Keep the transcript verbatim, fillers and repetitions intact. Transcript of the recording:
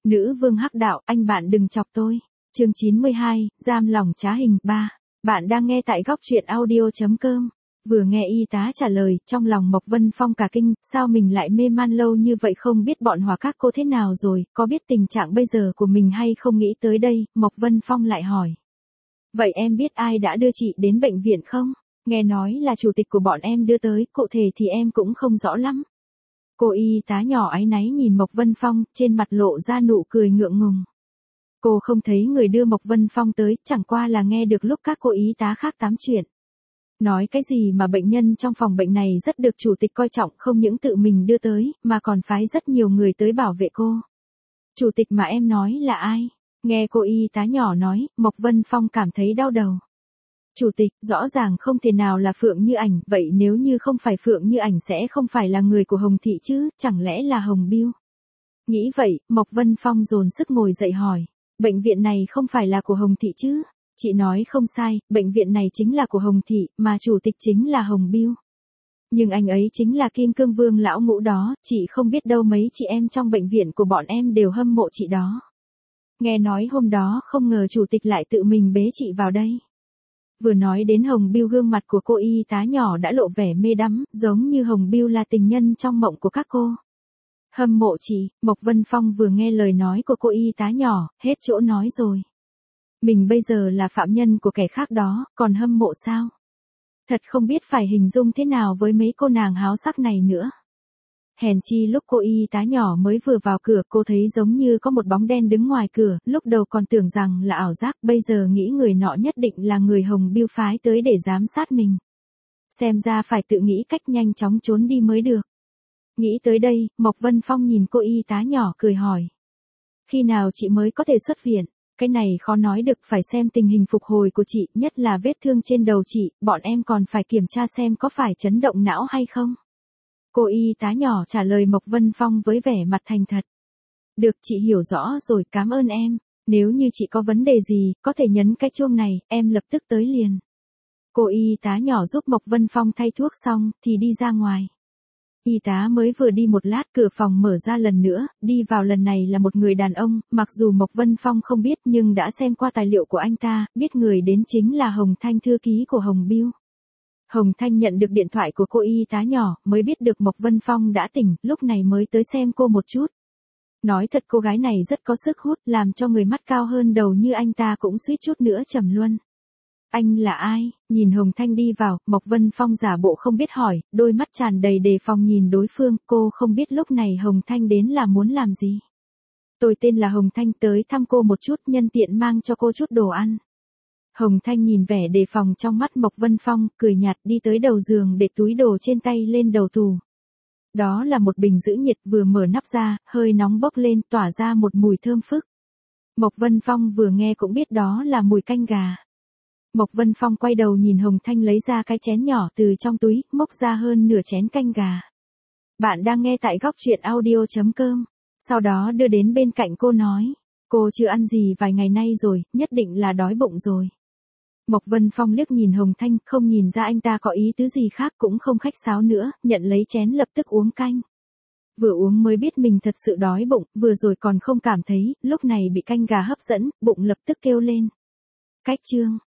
Nữ vương hắc đạo, anh bạn đừng chọc tôi. Chương chín mươi hai, giam lòng trá hình ba. Bạn đang nghe tại góc truyện audio chấm com. Vừa nghe y tá trả lời, trong lòng Mộc Vân Phong cả kinh, sao mình lại mê man lâu như vậy, không biết bọn Hòa các cô thế nào rồi, có biết tình trạng bây giờ của mình hay không? Nghĩ tới đây, Mộc Vân Phong lại hỏi. Vậy em biết ai đã đưa chị đến bệnh viện không? Nghe nói là chủ tịch của bọn em đưa tới, cụ thể thì em cũng không rõ lắm. Cô y tá nhỏ áy náy nhìn Mộc Vân Phong, trên mặt lộ ra nụ cười ngượng ngùng. Cô không thấy người đưa Mộc Vân Phong tới, chẳng qua là nghe được lúc các cô y tá khác tám chuyện. Nói cái gì mà bệnh nhân trong phòng bệnh này rất được chủ tịch coi trọng, không những tự mình đưa tới, mà còn phái rất nhiều người tới bảo vệ cô. Chủ tịch mà em nói là ai? Nghe cô y tá nhỏ nói, Mộc Vân Phong cảm thấy đau đầu. Chủ tịch, rõ ràng không thể nào là Phượng Như Ảnh, vậy nếu như không phải Phượng Như Ảnh sẽ không phải là người của Hồng Thị chứ, chẳng lẽ là Hồng Bưu? Nghĩ vậy, Mộc Vân Phong dồn sức ngồi dậy hỏi, bệnh viện này không phải là của Hồng Thị chứ? Chị nói không sai, bệnh viện này chính là của Hồng Thị, mà chủ tịch chính là Hồng Bưu. Nhưng anh ấy chính là Kim Cương Vương lão ngũ đó, chị không biết đâu, mấy chị em trong bệnh viện của bọn em đều hâm mộ chị đó. Nghe nói hôm đó không ngờ chủ tịch lại tự mình bế chị vào đây. Vừa nói đến Hồng Bưu, gương mặt của cô y tá nhỏ đã lộ vẻ mê đắm, giống như Hồng Bưu là tình nhân trong mộng của các cô. Hâm mộ chị, Mộc Vân Phong vừa nghe lời nói của cô y tá nhỏ, hết chỗ nói rồi. Mình bây giờ là phạm nhân của kẻ khác đó, còn hâm mộ sao? Thật không biết phải hình dung thế nào với mấy cô nàng háo sắc này nữa. Hèn chi lúc cô y tá nhỏ mới vừa vào cửa, cô thấy giống như có một bóng đen đứng ngoài cửa, lúc đầu còn tưởng rằng là ảo giác, bây giờ nghĩ người nọ nhất định là người Hồng Bưu phái tới để giám sát mình. Xem ra phải tự nghĩ cách nhanh chóng trốn đi mới được. Nghĩ tới đây, Mộc Vân Phong nhìn cô y tá nhỏ cười hỏi. Khi nào chị mới có thể xuất viện? Cái này khó nói được, phải xem tình hình phục hồi của chị, nhất là vết thương trên đầu chị, bọn em còn phải kiểm tra xem có phải chấn động não hay không. Cô y tá nhỏ trả lời Mộc Vân Phong với vẻ mặt thành thật. Được, chị hiểu rõ rồi, cảm ơn em. Nếu như chị có vấn đề gì, có thể nhấn cái chuông này, em lập tức tới liền. Cô y tá nhỏ giúp Mộc Vân Phong thay thuốc xong, thì đi ra ngoài. Y tá mới vừa đi một lát, cửa phòng mở ra lần nữa, đi vào lần này là một người đàn ông, mặc dù Mộc Vân Phong không biết nhưng đã xem qua tài liệu của anh ta, biết người đến chính là Hồng Thanh, thư ký của Hồng Bưu. Hồng Thanh nhận được điện thoại của cô y tá nhỏ, mới biết được Mộc Vân Phong đã tỉnh, lúc này mới tới xem cô một chút. Nói thật cô gái này rất có sức hút, làm cho người mắt cao hơn đầu như anh ta cũng suýt chút nữa trầm luân. Anh là ai? Nhìn Hồng Thanh đi vào, Mộc Vân Phong giả bộ không biết hỏi, đôi mắt tràn đầy đề phòng nhìn đối phương, cô không biết lúc này Hồng Thanh đến là muốn làm gì. Tôi tên là Hồng Thanh, tới thăm cô một chút, nhân tiện mang cho cô chút đồ ăn. Hồng Thanh nhìn vẻ đề phòng trong mắt Mộc Vân Phong, cười nhạt đi tới đầu giường để túi đồ trên tay lên đầu tủ. Đó là một bình giữ nhiệt, vừa mở nắp ra, hơi nóng bốc lên, tỏa ra một mùi thơm phức. Mộc Vân Phong vừa nghe cũng biết đó là mùi canh gà. Mộc Vân Phong quay đầu nhìn Hồng Thanh lấy ra cái chén nhỏ từ trong túi, móc ra hơn nửa chén canh gà. Bạn đang nghe tại góc truyện audio chấm com. Sau đó đưa đến bên cạnh cô nói, cô chưa ăn gì vài ngày nay rồi, nhất định là đói bụng rồi. Mộc Vân Phong liếc nhìn Hồng Thanh, không nhìn ra anh ta có ý tứ gì khác, cũng không khách sáo nữa, nhận lấy chén lập tức uống canh. Vừa uống mới biết mình thật sự đói bụng, vừa rồi còn không cảm thấy, lúc này bị canh gà hấp dẫn, bụng lập tức kêu lên. Cách chương,